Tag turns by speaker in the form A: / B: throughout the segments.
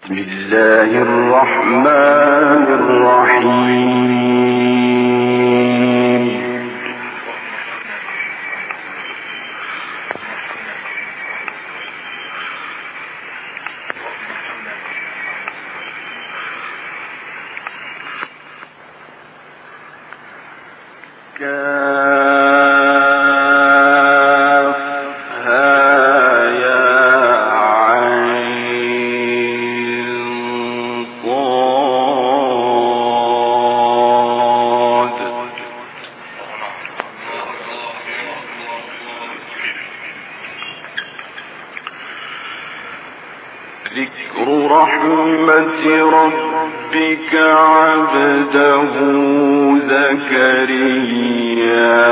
A: بسم الله الرحمن الرحيم. ذكر رحمة ربك عبده زكريا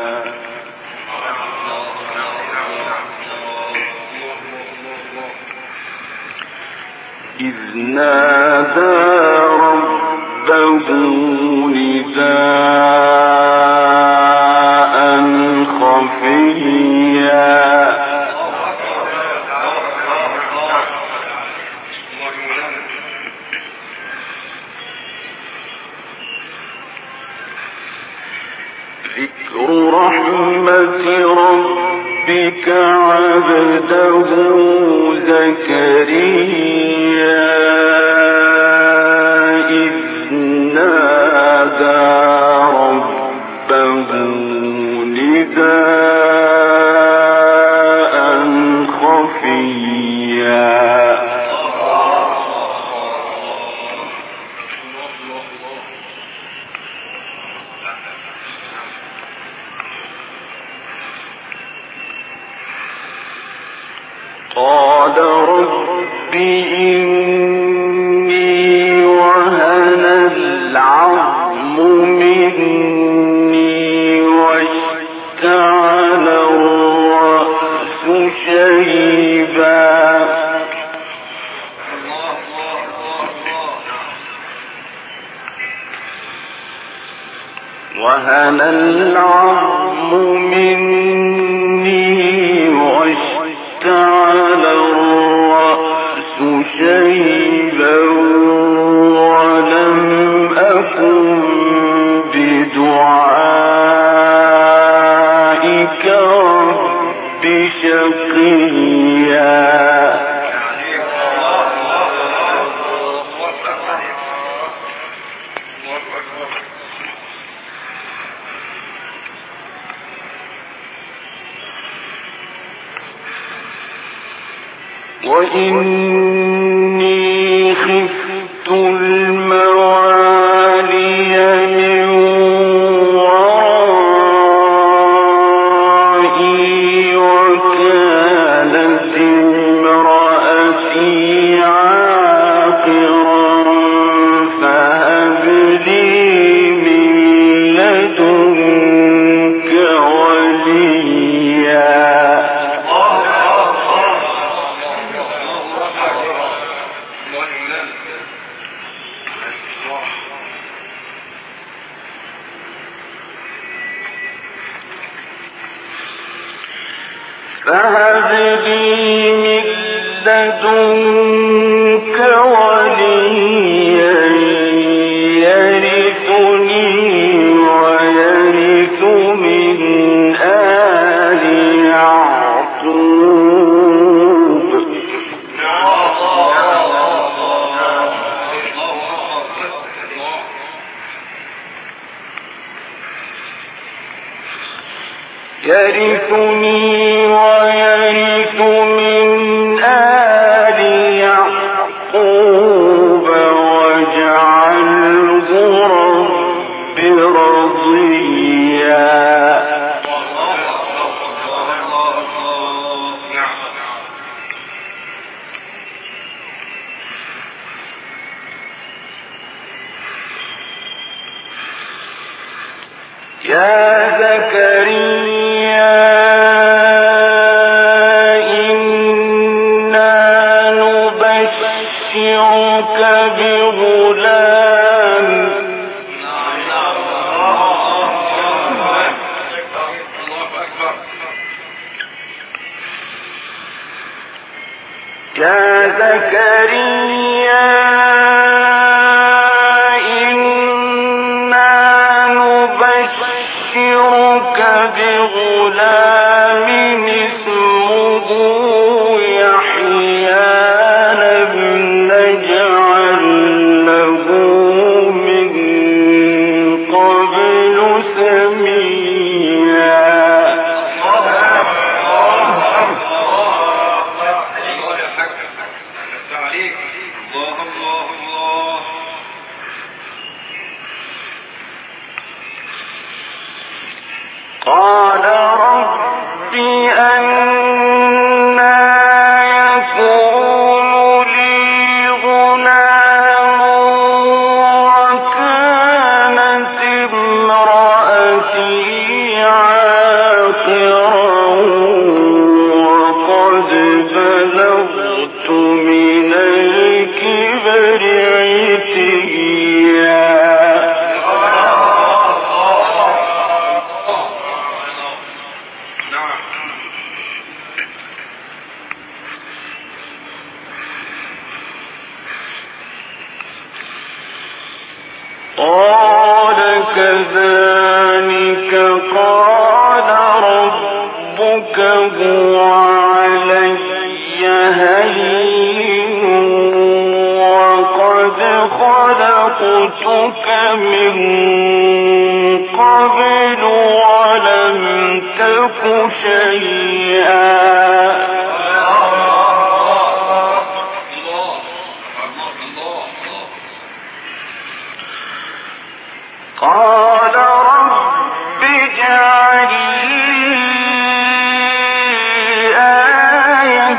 A: إذ نادى ربه نداء خفيا ذكر رحمة ربك عبده زكريا إذ نادى ربه نداء خفيا قال رب إني وهن العظم مني واشتعل الرأس شيبا وهن العظم مني واشتعل الرأس شيبا ولم أكن بدعائك رب شقيا وإني خفت الموالي من ورائي وكانت امرأتي عاقرا فهب لي من لدنك وليا فهب لي من لدنك وليا يرثني ويرث من آل يعقوب يرثني ويرث من آل يعقوب واجعله رب رضيا يا زكريا إنا نبشرك بغلام يا زكريا بغلام اسمه يحيى لم نجعل له من قبل سميا. قال رب أنى يكون لي غلام وكانت امرأتي عاقرا وقد بلغت من الكبر عتيا. قال كذلك قال ربك هو علي هين وقد خلقتك من قبل ولم تك شيئا. قال رب اجعل لي آية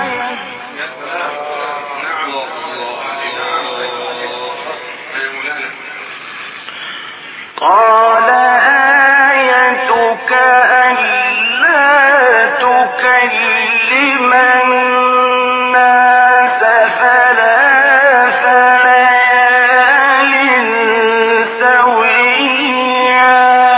A: قال آيتك ألا تكلم الناس ثلاث ليال سويا.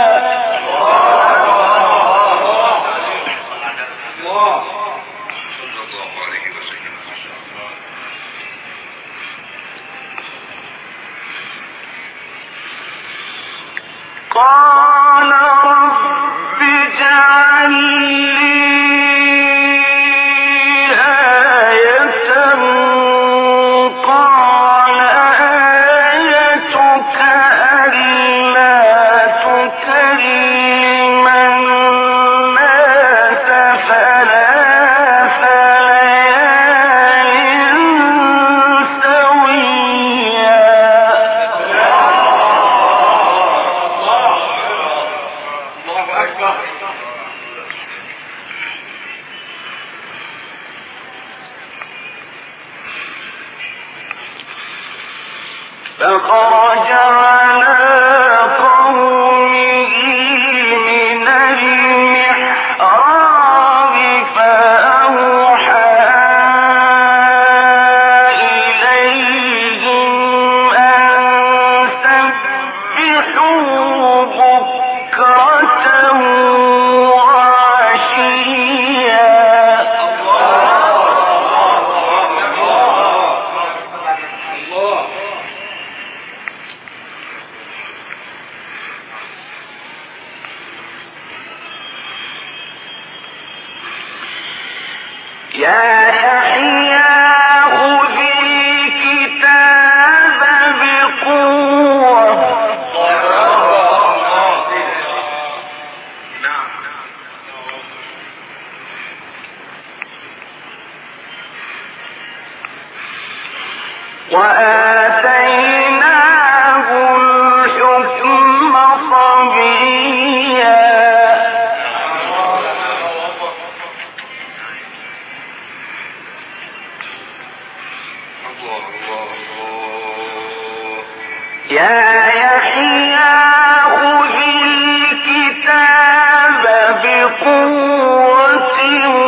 A: قال رب اجعل لي آية قال آيتك ألا تكلم الناس ثلاث ليال سويا. فخرج على قومه من المحراب فأوحى إليهم أن سبحوا بكرة وعشيا. يا يحيى خذ الكتاب بقوة وآتيناه الحكم صبيا. يا يحيى خذ الكتاب بقوة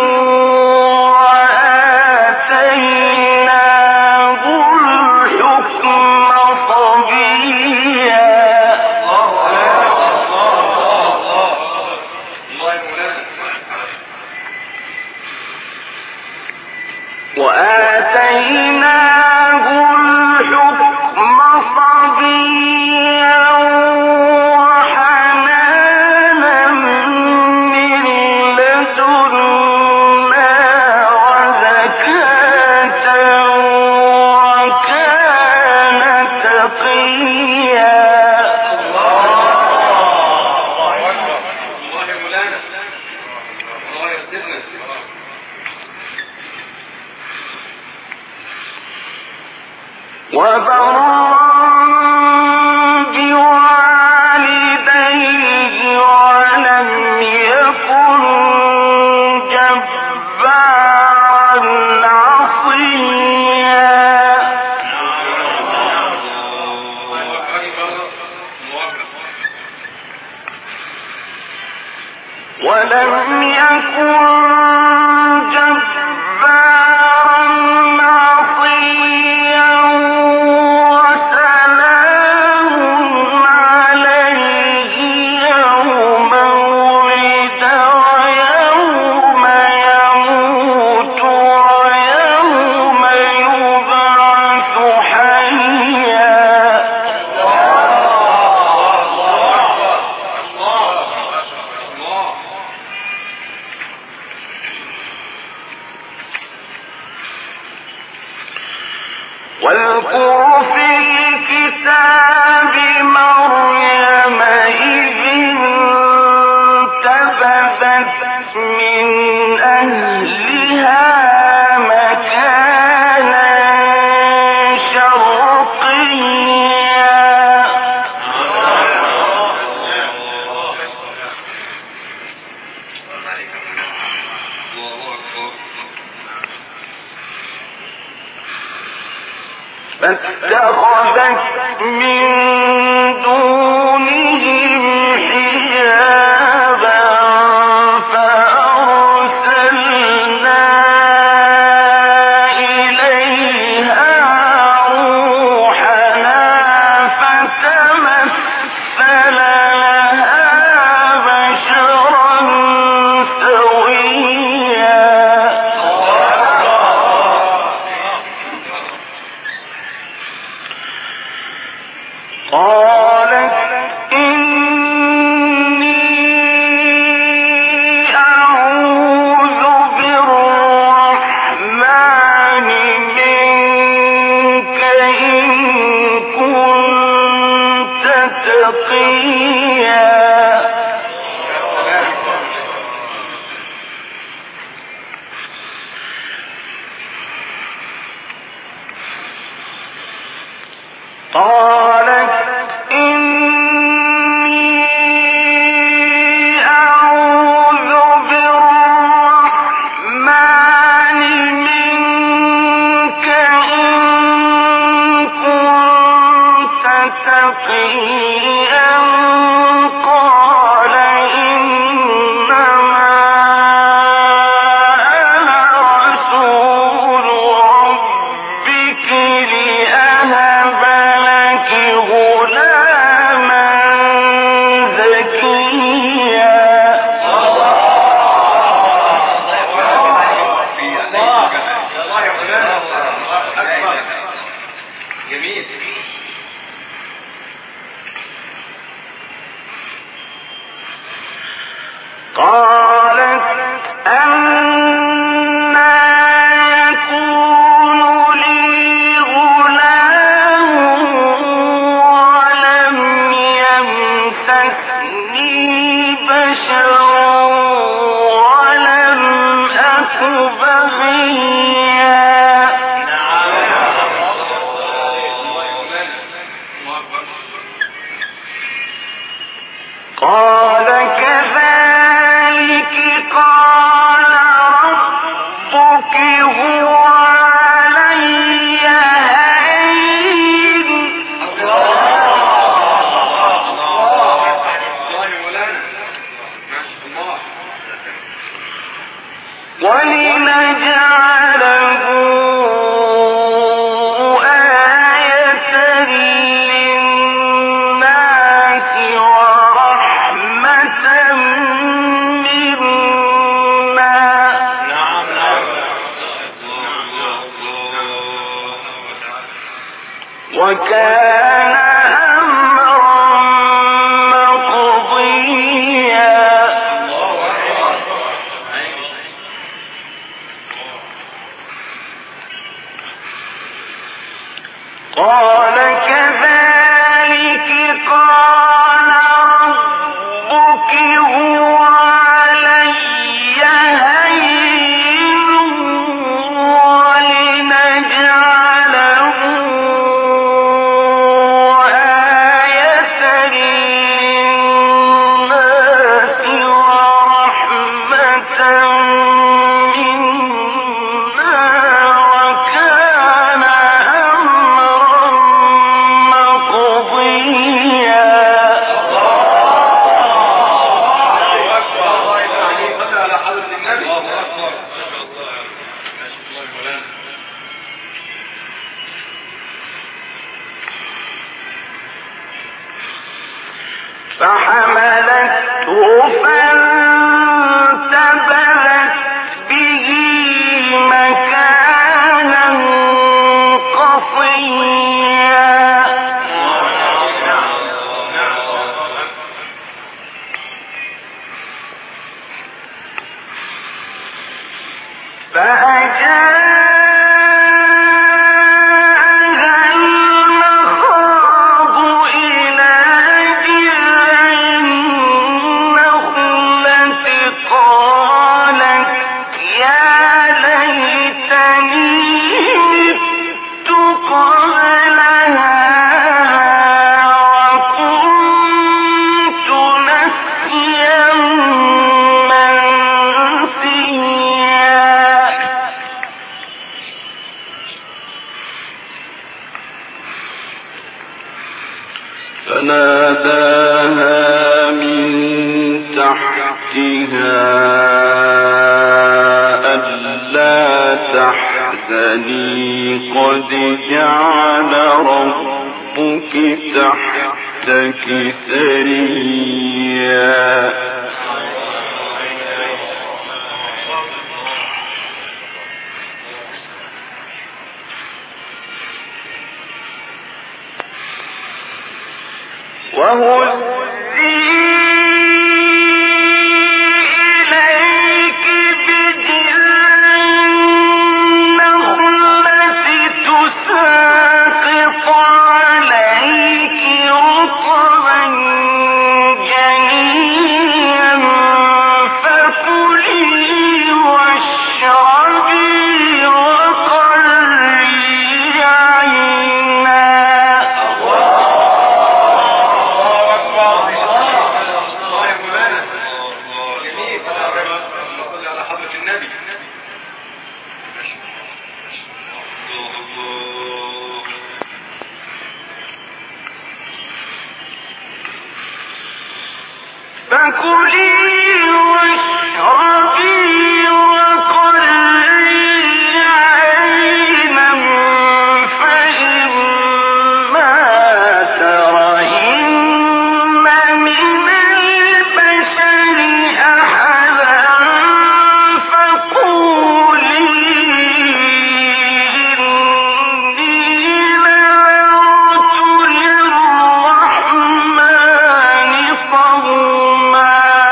A: وآتيناه الحكم صبيا. وآتيناه الحكم صبيا فاتخذت من دونهم حجابا فأرسلنا إليها روحنا فتمثل لها بشرا سويا قالت إني أعوذ بالرحمن منك إن كنت تقيا قالت إني أعوذ بالرحمن منك إن كنت تقيا قال إنما أنا رسول ربك لأهب لك غلاما زكيا
B: جميل.
A: قالت أنى يكون لي غلام ولم يمسسني بشر ولم أك بغيا قال كذلك قال ربك هو علي هين ولنجعله آية للناس ورحمة منا وكان أمرا مقضيا قال كذلك قال ربك هو علي هين ولنجعله فحملته فانتبذت به مكانا قصيا
B: فناداها من تحتها ألا تحزني قد جعل ربك تحتك سريا
A: وهزي إليك بجذع النخلة تساقط عليك رطبا جنيا فكلي واشربي وقري عينا فكلي واشربي وقري عينا فإما ترين من البشر أحدا فقولي إني نذرت للرحمن صوما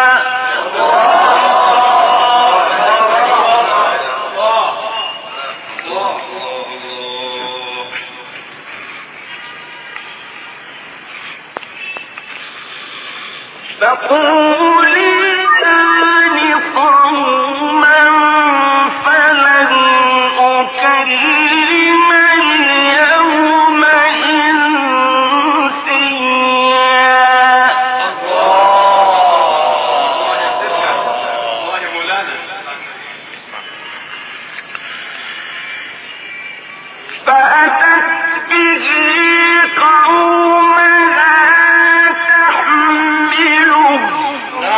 A: فقولي إني صوما فلن أكلم اليوم إنسيا فأتت به قومها تحمله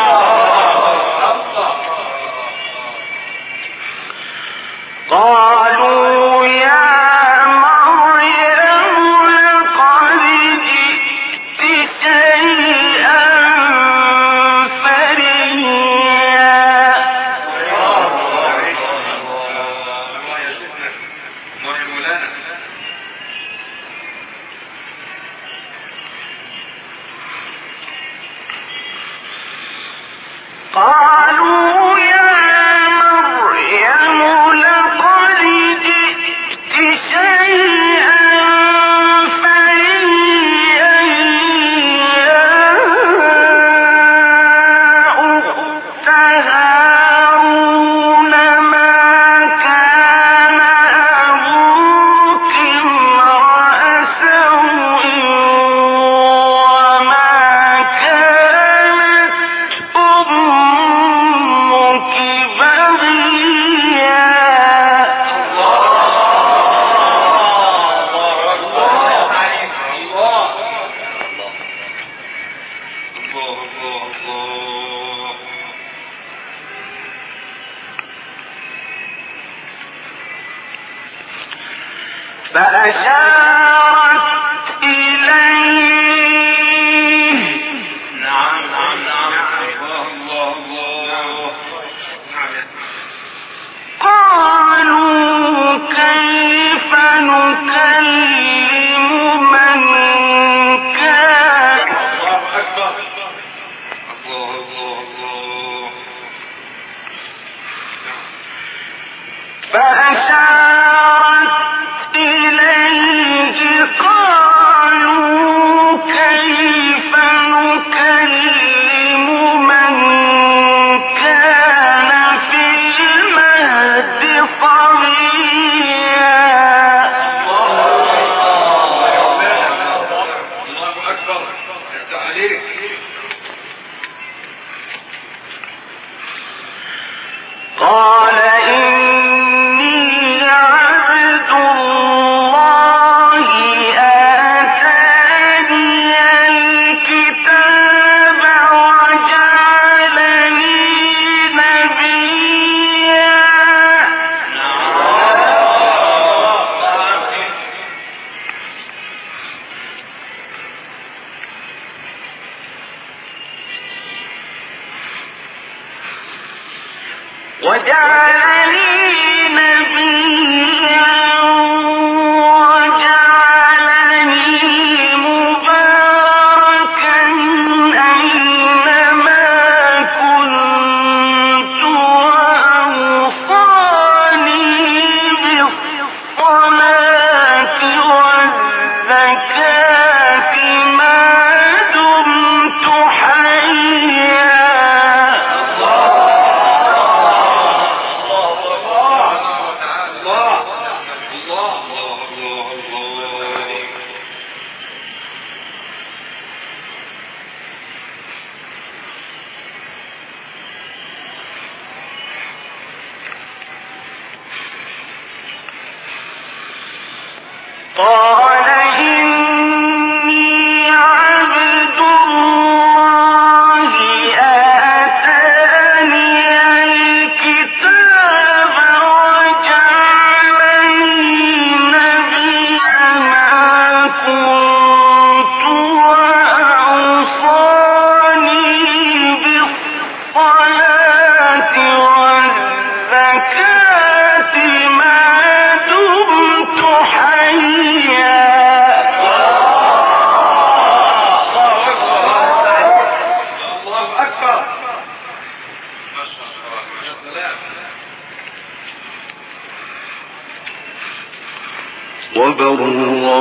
B: وبرا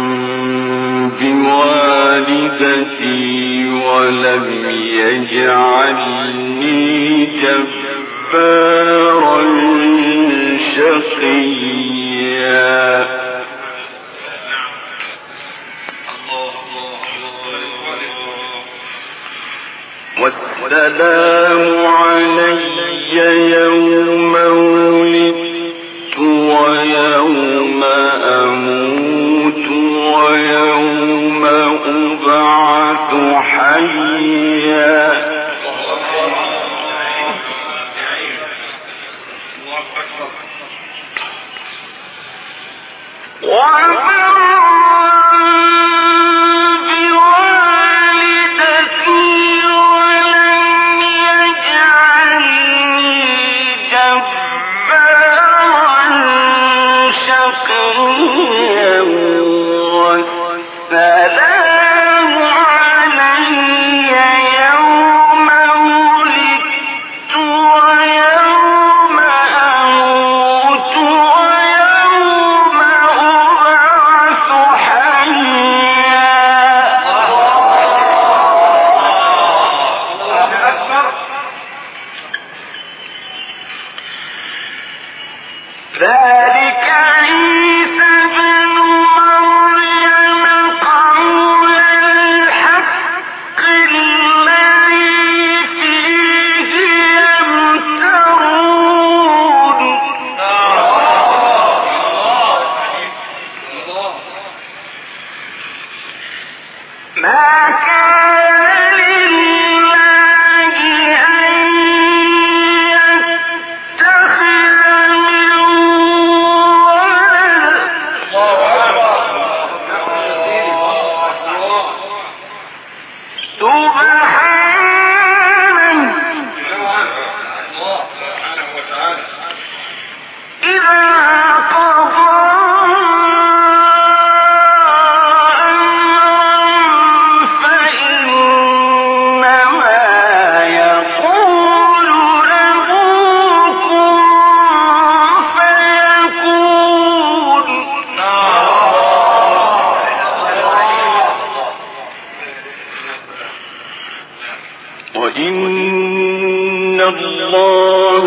B: بوالدتي ولم يجعلني جبارا شقيا والسلام علي يوم ولدت ويوم أموت ويوم أبعث حيا وإن الله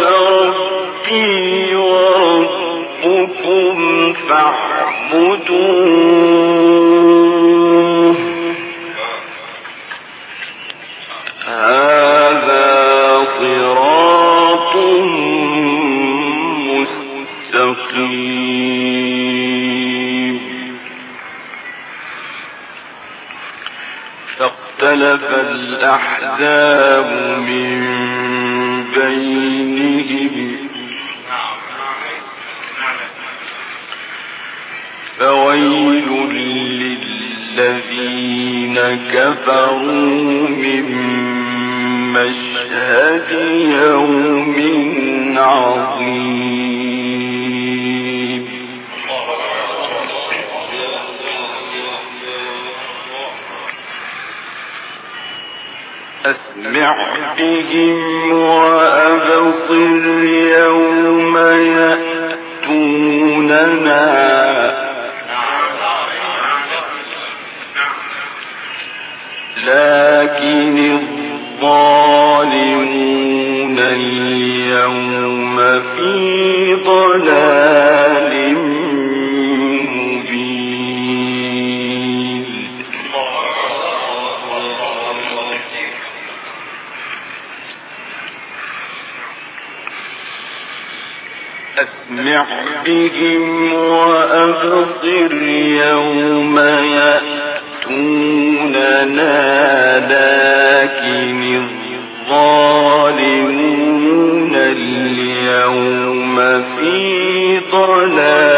B: ربي وربكم فاعبدوه هذا صراط مستقيم فاختلف الأحزاب من بينهم فويل للذين كفروا من مشهد يوم عظيم. أسمع بهم وأبصر يوم يأتوننا لكن الظالمون اليوم في ضلال مبين. أسمع بهم وأبصر يوم يأتوننا لكن الظالمون اليوم في ضلال